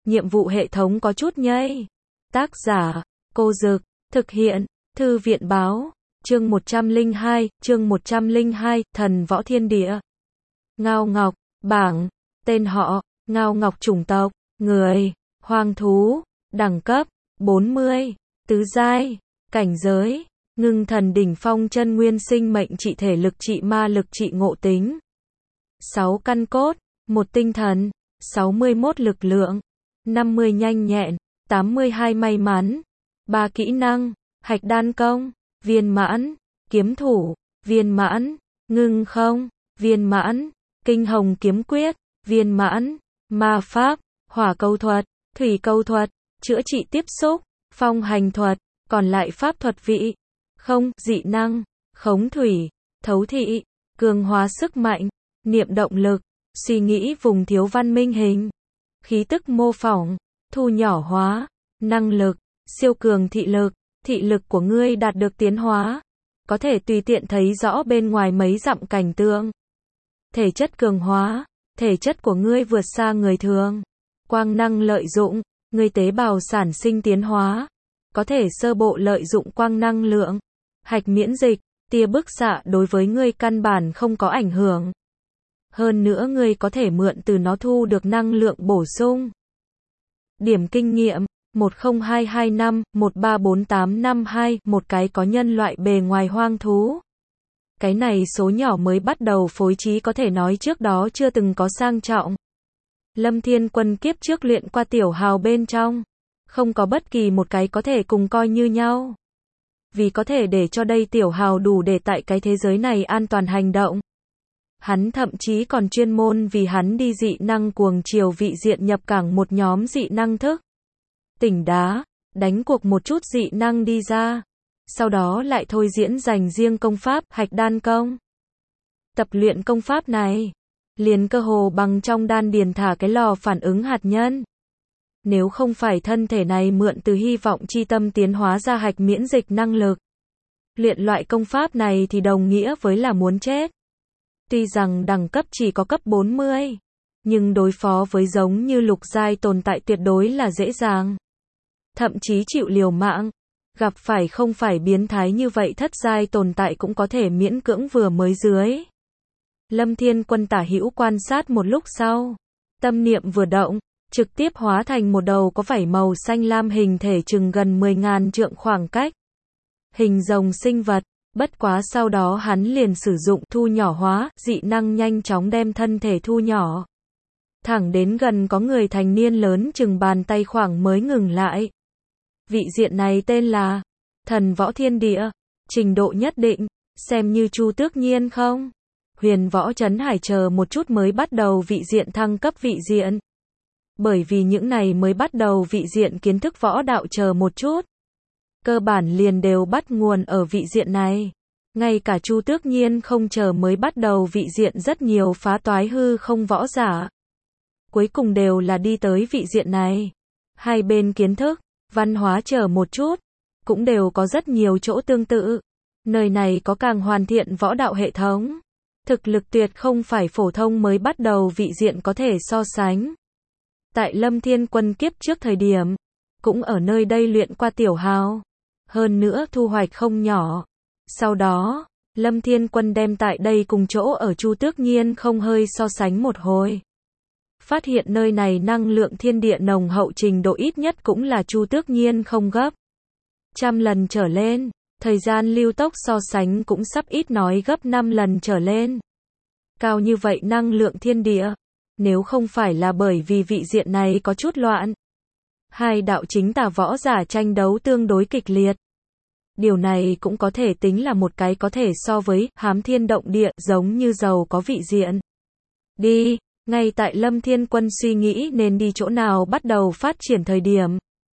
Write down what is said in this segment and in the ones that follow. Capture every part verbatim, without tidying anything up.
nhiệm vụ hệ thống có chút nhây. Tác giả, Cô Dực, thực hiện, Thư viện Báo, chương một trăm lẻ hai, chương một trăm lẻ hai, Thần Võ Thiên Địa. Ngao Ngọc, bảng, tên họ, Ngao Ngọc chủng tộc, người, hoang thú, đẳng cấp, bốn mươi, tứ giai, cảnh giới, ngưng thần đỉnh phong chân nguyên sinh mệnh trị thể lực trị ma lực trị ngộ tính. sáu căn cốt, một tinh thần, sáu mươi mốt lực lượng, năm mươi nhanh nhẹn, tám mươi hai may mắn, ba kỹ năng, hạch đan công, viên mãn, kiếm thủ, viên mãn, ngưng không, viên mãn, kinh hồng kiếm quyết, viên mãn, ma pháp, hỏa câu thuật, thủy câu thuật, chữa trị tiếp xúc, phong hành thuật, còn lại pháp thuật vị, không, dị năng, khống thủy, thấu thị, cường hóa sức mạnh, niệm động lực, suy nghĩ vùng thiếu văn minh hình, khí tức mô phỏng, thu nhỏ hóa, năng lực, siêu cường thị lực, thị lực của ngươi đạt được tiến hóa, có thể tùy tiện thấy rõ bên ngoài mấy dặm cảnh tượng. Thể chất cường hóa, thể chất của ngươi vượt xa người thường. Quang năng lợi dụng, ngươi tế bào sản sinh tiến hóa, có thể sơ bộ lợi dụng quang năng lượng. Hạch miễn dịch, tia bức xạ đối với ngươi căn bản không có ảnh hưởng. Hơn nữa ngươi có thể mượn từ nó thu được năng lượng bổ sung. Điểm kinh nghiệm, một không hai hai năm, một ba bốn tám năm hai, một cái có nhân loại bề ngoài hoang thú. Cái này số nhỏ mới bắt đầu phối trí có thể nói trước đó chưa từng có sang trọng. Lâm Thiên Quân kiếp trước luyện qua tiểu hào bên trong, không có bất kỳ một cái có thể cùng coi như nhau. Vì có thể để cho đây tiểu hào đủ để tại cái thế giới này an toàn hành động. Hắn thậm chí còn chuyên môn vì hắn đi dị năng cuồng chiều vị diện nhập cảng một nhóm dị năng thức. Tỉnh đá, đánh cuộc một chút dị năng đi ra. Sau đó lại thôi diễn dành riêng công pháp hạch đan công. Tập luyện công pháp này, liền cơ hồ bằng trong đan điền thả cái lò phản ứng hạt nhân. Nếu không phải thân thể này mượn từ hy vọng chi tâm tiến hóa ra hạch miễn dịch năng lực. Luyện loại công pháp này thì đồng nghĩa với là muốn chết. Tuy rằng đẳng cấp chỉ có cấp bốn mươi, nhưng đối phó với giống như lục giai tồn tại tuyệt đối là dễ dàng. Thậm chí chịu liều mạng, gặp phải không phải biến thái như vậy thất giai tồn tại cũng có thể miễn cưỡng vừa mới dưới. Lâm Thiên Quân tả hữu quan sát một lúc sau, tâm niệm vừa động, trực tiếp hóa thành một đầu có vảy màu xanh lam hình thể chừng gần mười ngàn trượng khoảng cách. Hình rồng sinh vật, bất quá sau đó hắn liền sử dụng thu nhỏ hóa, dị năng nhanh chóng đem thân thể thu nhỏ. Thẳng đến gần có người thành niên lớn chừng bàn tay khoảng mới ngừng lại. Vị diện này tên là Thần Võ Thiên Địa, trình độ nhất định, xem như Chu Tước Nhiên không? Huyền Võ Trấn Hải chờ một chút mới bắt đầu vị diện thăng cấp vị diện. Bởi vì những này mới bắt đầu vị diện kiến thức võ đạo chờ một chút. Cơ bản liền đều bắt nguồn ở vị diện này. Ngay cả Chu Tước Nhiên không chờ mới bắt đầu vị diện rất nhiều phá toái hư không võ giả. Cuối cùng đều là đi tới vị diện này. Hai bên kiến thức, văn hóa chờ một chút, cũng đều có rất nhiều chỗ tương tự. Nơi này có càng hoàn thiện võ đạo hệ thống. Thực lực tuyệt không phải phổ thông mới bắt đầu vị diện có thể so sánh. Tại Lâm Thiên Quân kiếp trước thời điểm, cũng ở nơi đây luyện qua tiểu hào. Hơn nữa thu hoạch không nhỏ. Sau đó, Lâm Thiên Quân đem tại đây cùng chỗ ở Chu Tước Nhiên không hơi so sánh một hồi. Phát hiện nơi này năng lượng thiên địa nồng hậu trình độ ít nhất cũng là Chu Tước Nhiên không gấp. Trăm lần trở lên, thời gian lưu tốc so sánh cũng sắp ít nói gấp năm lần trở lên. Cao như vậy năng lượng thiên địa, nếu không phải là bởi vì vị diện này có chút loạn. Hai đạo chính tà võ giả tranh đấu tương đối kịch liệt. Điều này cũng có thể tính là một cái có thể so với hám thiên động địa giống như giàu có vị diện. Đi, ngay tại Lâm Thiên Quân suy nghĩ nên đi chỗ nào bắt đầu phát triển thời điểm.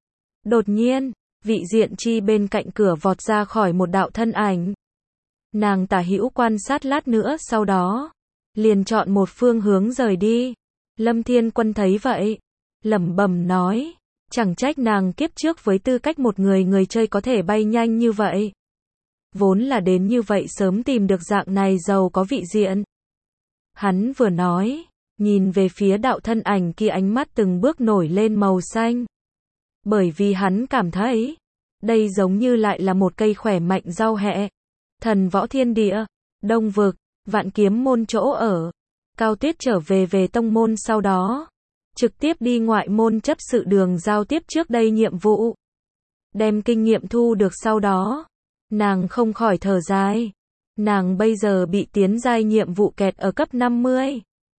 Đột nhiên, vị diện chi bên cạnh cửa vọt ra khỏi một đạo thân ảnh. Nàng tả hữu quan sát lát nữa sau đó, liền chọn một phương hướng rời đi. Lâm Thiên Quân thấy vậy, lẩm bẩm nói, chẳng trách nàng kiếp trước với tư cách một người người chơi có thể bay nhanh như vậy. Vốn là đến như vậy sớm tìm được dạng này giàu có vị diện. Hắn vừa nói, nhìn về phía đạo thân ảnh kia, ánh mắt từng bước nổi lên màu xanh. Bởi vì hắn cảm thấy, đây giống như lại là một cây khỏe mạnh rau hẹ. Thần võ thiên địa, Đông vực, Vạn Kiếm môn chỗ ở. Cao Tuyết trở về về tông môn sau đó, trực tiếp đi ngoại môn chấp sự đường giao tiếp trước đây nhiệm vụ. Đem kinh nghiệm thu được sau đó, nàng không khỏi thở dài. Nàng bây giờ bị tiến giai nhiệm vụ kẹt ở cấp năm mươi.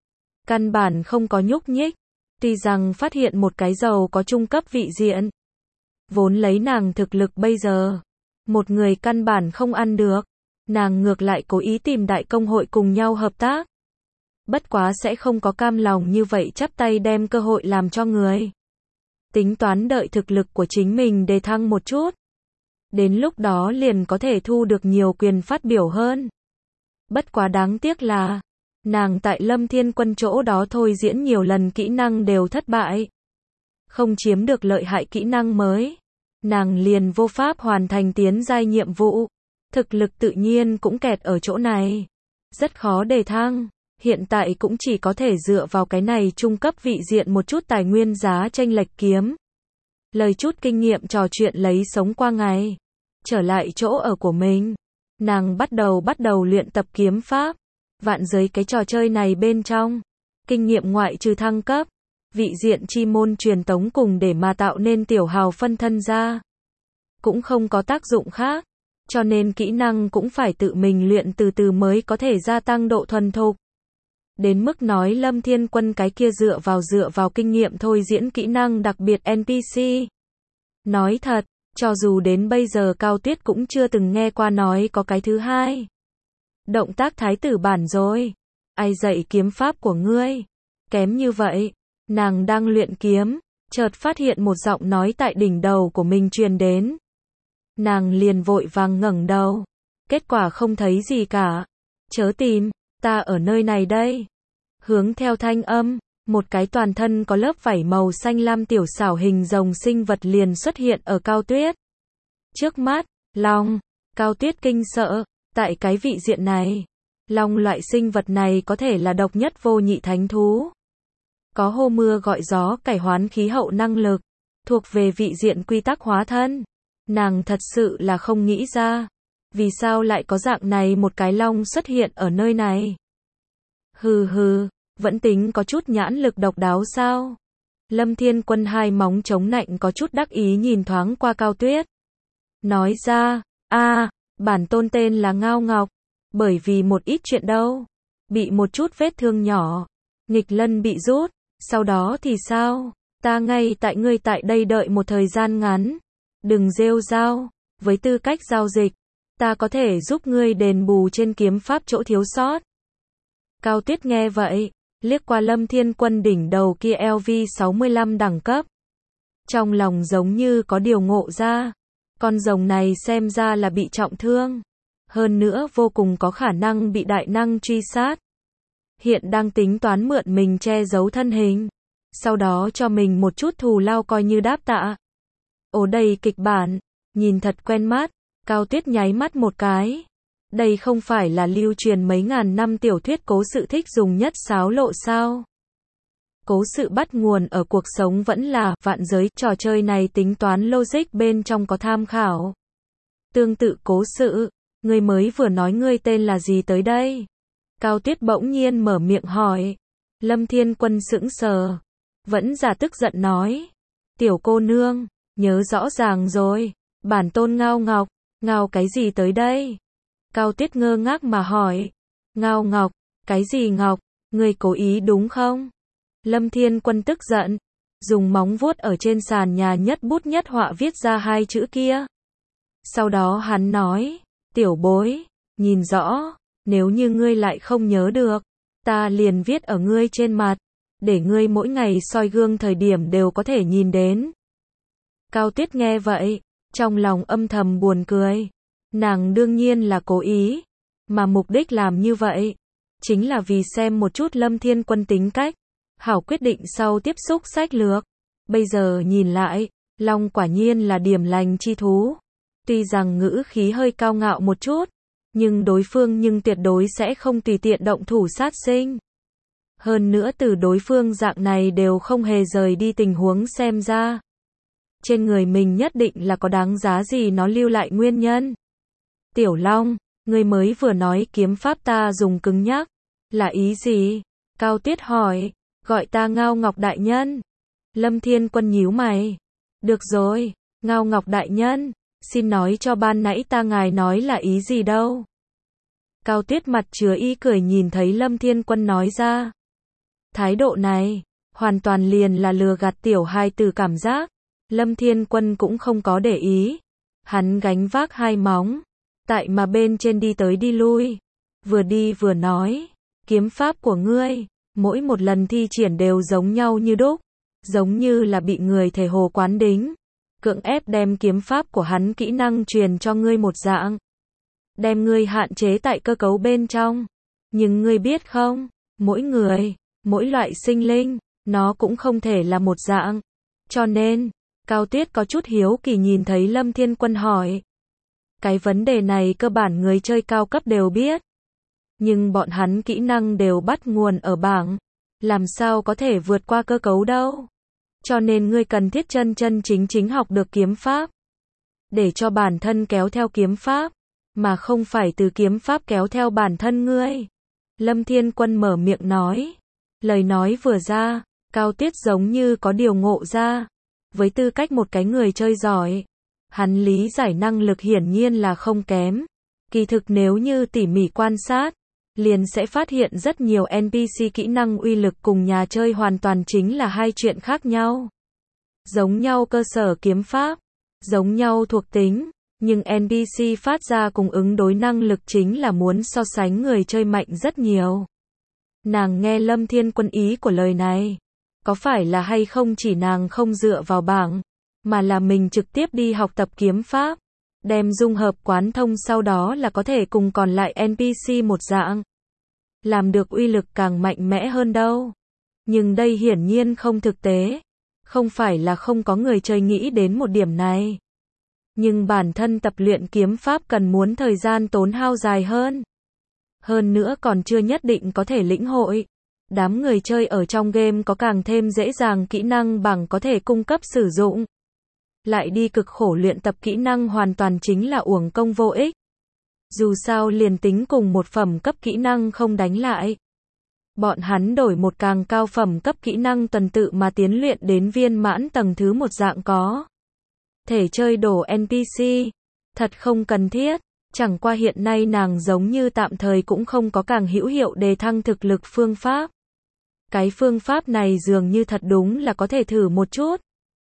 Căn bản không có nhúc nhích. Tuy rằng phát hiện một cái dầu có trung cấp vị diện. Vốn lấy nàng thực lực bây giờ, một người căn bản không ăn được. Nàng ngược lại cố ý tìm đại công hội cùng nhau hợp tác. Bất quá sẽ không có cam lòng như vậy chắp tay đem cơ hội làm cho người. Tính toán đợi thực lực của chính mình đề thăng một chút. Đến lúc đó liền có thể thu được nhiều quyền phát biểu hơn. Bất quá đáng tiếc là, nàng tại Lâm Thiên Quân chỗ đó thôi diễn nhiều lần kỹ năng đều thất bại. Không chiếm được lợi hại kỹ năng mới. Nàng liền vô pháp hoàn thành tiến giai nhiệm vụ. Thực lực tự nhiên cũng kẹt ở chỗ này. Rất khó đề thăng. Hiện tại cũng chỉ có thể dựa vào cái này trung cấp vị diện một chút tài nguyên giá chênh lệch kiếm. Lời chút kinh nghiệm trò chuyện lấy sống qua ngày. Trở lại chỗ ở của mình. Nàng bắt đầu bắt đầu luyện tập kiếm pháp. Vạn giới cái trò chơi này bên trong. Kinh nghiệm ngoại trừ thăng cấp. Vị diện chi môn truyền tống cùng để mà tạo nên tiểu hào phân thân ra. Cũng không có tác dụng khác. Cho nên kỹ năng cũng phải tự mình luyện từ từ mới có thể gia tăng độ thuần thục. Đến mức nói Lâm Thiên Quân cái kia dựa vào dựa vào kinh nghiệm thôi diễn kỹ năng đặc biệt en pê xê. Nói thật, cho dù đến bây giờ Cao Tuyết cũng chưa từng nghe qua nói có cái thứ hai. Động tác thái tử bản rồi. Ai dạy kiếm pháp của ngươi? Kém như vậy. Nàng đang luyện kiếm, chợt phát hiện một giọng nói tại đỉnh đầu của mình truyền đến. Nàng liền vội vàng ngẩng đầu. Kết quả không thấy gì cả. Chớ tìm, ta ở nơi này đây. Hướng theo thanh âm, một cái toàn thân có lớp vảy màu xanh lam tiểu xảo hình rồng sinh vật liền xuất hiện ở Cao Tuyết. Trước mắt, long, Cao Tuyết kinh sợ, tại cái vị diện này. Long loại sinh vật này có thể là độc nhất vô nhị thánh thú. Có hô mưa gọi gió cải hoán khí hậu năng lực, thuộc về vị diện quy tắc hóa thân. Nàng thật sự là không nghĩ ra, vì sao lại có dạng này một cái long xuất hiện ở nơi này. Hừ hừ, vẫn tính có chút nhãn lực độc đáo sao? Lâm Thiên Quân hai móng chống nạnh có chút đắc ý nhìn thoáng qua Cao Tuyết. Nói ra, a, bản tôn tên là Ngao Ngọc, bởi vì một ít chuyện đâu, bị một chút vết thương nhỏ, nghịch lân bị rút, sau đó thì sao? Ta ngay tại ngươi tại đây đợi một thời gian ngắn. Đừng rêu rao, với tư cách giao dịch, ta có thể giúp ngươi đền bù trên kiếm pháp chỗ thiếu sót. Cao Tuyết nghe vậy, liếc qua Lâm Thiên Quân đỉnh đầu kia L V sáu mươi lăm đẳng cấp. Trong lòng giống như có điều ngộ ra, con rồng này xem ra là bị trọng thương, hơn nữa vô cùng có khả năng bị đại năng truy sát. Hiện đang tính toán mượn mình che giấu thân hình, sau đó cho mình một chút thù lao coi như đáp tạ. Ồ đây kịch bản, nhìn thật quen mắt, Cao Tuyết nháy mắt một cái. Đây không phải là lưu truyền mấy ngàn năm tiểu thuyết cố sự thích dùng nhất sáo lộ sao? Cố sự bắt nguồn ở cuộc sống vẫn là vạn giới, trò chơi này tính toán logic bên trong có tham khảo. Tương tự cố sự, ngươi mới vừa nói ngươi tên là gì tới đây? Cao Tuyết bỗng nhiên mở miệng hỏi. Lâm Thiên Quân sững sờ, vẫn giả tức giận nói. Tiểu cô nương, nhớ rõ ràng rồi, bản tôn Ngao Ngọc, Ngao cái gì tới đây? Cao Tuyết ngơ ngác mà hỏi. Ngao Ngọc, cái gì Ngọc, ngươi cố ý đúng không? Lâm Thiên Quân tức giận, dùng móng vuốt ở trên sàn nhà nhất bút nhất họa viết ra hai chữ kia. Sau đó hắn nói, tiểu bối, nhìn rõ, nếu như ngươi lại không nhớ được, ta liền viết ở ngươi trên mặt, để ngươi mỗi ngày soi gương thời điểm đều có thể nhìn đến. Cao Tuyết nghe vậy, trong lòng âm thầm buồn cười. Nàng đương nhiên là cố ý, mà mục đích làm như vậy, chính là vì xem một chút Lâm Thiên Quân tính cách, hảo quyết định sau tiếp xúc sách lược. Bây giờ nhìn lại, Long quả nhiên là điểm lành chi thú. Tuy rằng ngữ khí hơi cao ngạo một chút, nhưng đối phương nhưng tuyệt đối sẽ không tùy tiện động thủ sát sinh. Hơn nữa từ đối phương dạng này đều không hề rời đi tình huống xem ra. Trên người mình nhất định là có đáng giá gì nó lưu lại nguyên nhân. Tiểu Long, ngươi mới vừa nói kiếm pháp ta dùng cứng nhắc. Là ý gì? Cao Tiết hỏi, gọi ta Ngao Ngọc Đại Nhân. Lâm Thiên Quân nhíu mày. Được rồi, Ngao Ngọc Đại Nhân, xin nói cho ban nãy ta ngài nói là ý gì đâu. Cao Tiết mặt chứa ý cười nhìn thấy Lâm Thiên Quân nói ra. Thái độ này, hoàn toàn liền là lừa gạt tiểu hài tử cảm giác. Lâm Thiên Quân cũng không có để ý. Hắn gánh vác hai móng, tại mà bên trên đi tới đi lui. Vừa đi vừa nói, kiếm pháp của ngươi, mỗi một lần thi triển đều giống nhau như đúc. Giống như là bị người thể hồ quán đính. Cưỡng ép đem kiếm pháp của hắn kỹ năng truyền cho ngươi một dạng. Đem ngươi hạn chế tại cơ cấu bên trong. Nhưng ngươi biết không, mỗi người, mỗi loại sinh linh, nó cũng không thể là một dạng. Cho nên, Cao Tiết có chút hiếu kỳ nhìn thấy Lâm Thiên Quân hỏi. Cái vấn đề này cơ bản người chơi cao cấp đều biết. Nhưng bọn hắn kỹ năng đều bắt nguồn ở bảng. Làm sao có thể vượt qua cơ cấu đâu. Cho nên ngươi cần thiết chân chân chính chính học được kiếm pháp. Để cho bản thân kéo theo kiếm pháp. Mà không phải từ kiếm pháp kéo theo bản thân ngươi. Lâm Thiên Quân mở miệng nói. Lời nói vừa ra, Cao Tiết giống như có điều ngộ ra. Với tư cách một cái người chơi giỏi, hắn lý giải năng lực hiển nhiên là không kém. Kỳ thực nếu như tỉ mỉ quan sát, liền sẽ phát hiện rất nhiều en pê xê kỹ năng uy lực cùng nhà chơi hoàn toàn chính là hai chuyện khác nhau. Giống nhau cơ sở kiếm pháp, giống nhau thuộc tính, nhưng en pê xê phát ra cùng ứng đối năng lực chính là muốn so sánh người chơi mạnh rất nhiều. Nàng nghe Lâm Thiên Quân ý của lời này, có phải là hay không chỉ nàng không dựa vào bảng, mà là mình trực tiếp đi học tập kiếm pháp, đem dung hợp quán thông sau đó là có thể cùng còn lại en pê xê một dạng. Làm được uy lực càng mạnh mẽ hơn đâu. Nhưng đây hiển nhiên không thực tế. Không phải là không có người chơi nghĩ đến một điểm này. Nhưng bản thân tập luyện kiếm pháp cần muốn thời gian tốn hao dài hơn. Hơn nữa còn chưa nhất định có thể lĩnh hội. Đám người chơi ở trong game có càng thêm dễ dàng kỹ năng bằng có thể cung cấp sử dụng. Lại đi cực khổ luyện tập kỹ năng hoàn toàn chính là uổng công vô ích. Dù sao liền tính cùng một phẩm cấp kỹ năng không đánh lại. Bọn hắn đổi một càng cao phẩm cấp kỹ năng tuần tự mà tiến luyện đến viên mãn tầng thứ một dạng có. Thể chơi đổ en pê xê. Thật không cần thiết. Chẳng qua hiện nay nàng giống như tạm thời cũng không có càng hữu hiệu đề thăng thực lực phương pháp. Cái phương pháp này dường như thật đúng là có thể thử một chút.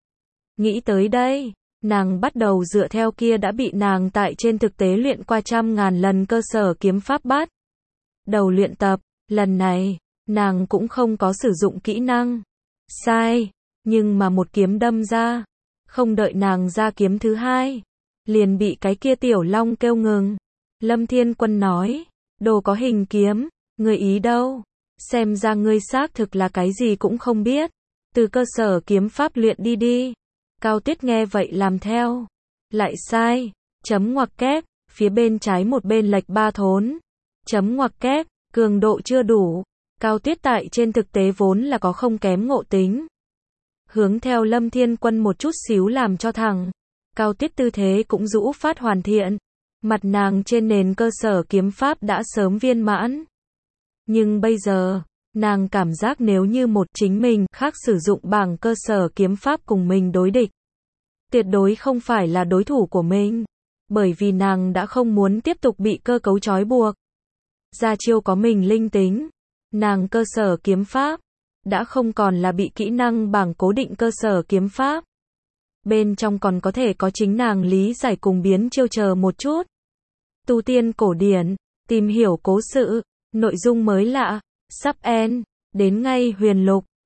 Nghĩ tới đây, nàng bắt đầu dựa theo kia đã bị nàng tại trên thực tế luyện qua trăm ngàn lần cơ sở kiếm pháp bắt. Đầu luyện tập, lần này, nàng cũng không có sử dụng kỹ năng. Sai, nhưng mà một kiếm đâm ra. Không đợi nàng ra kiếm thứ hai. Liền bị cái kia tiểu long kêu ngừng. Lâm Thiên Quân nói, đồ có hình kiếm, người ý đâu? Xem ra ngươi xác thực là cái gì cũng không biết. Từ cơ sở kiếm pháp luyện đi đi. Cao Tiết nghe vậy làm theo. Lại sai. Chấm ngoặc kép. Phía bên trái một bên lệch ba thốn. Chấm ngoặc kép. Cường độ chưa đủ. Cao Tiết tại trên thực tế vốn là có không kém ngộ tính. Hướng theo Lâm Thiên Quân một chút xíu làm cho thẳng. Cao Tiết tư thế cũng rũ phát hoàn thiện. Mặt nàng trên nền cơ sở kiếm pháp đã sớm viên mãn. Nhưng bây giờ, nàng cảm giác nếu như một chính mình khác sử dụng bảng cơ sở kiếm pháp cùng mình đối địch. Tuyệt đối không phải là đối thủ của mình. Bởi vì nàng đã không muốn tiếp tục bị cơ cấu trói buộc. Ra chiêu có mình linh tính. Nàng cơ sở kiếm pháp. Đã không còn là bị kỹ năng bảng cố định cơ sở kiếm pháp. Bên trong còn có thể có chính nàng lý giải cùng biến chiêu chờ một chút. Tu tiên cổ điển. Tìm hiểu cố sự. Nội dung mới lạ. Sắp end. Đến ngay huyền lục.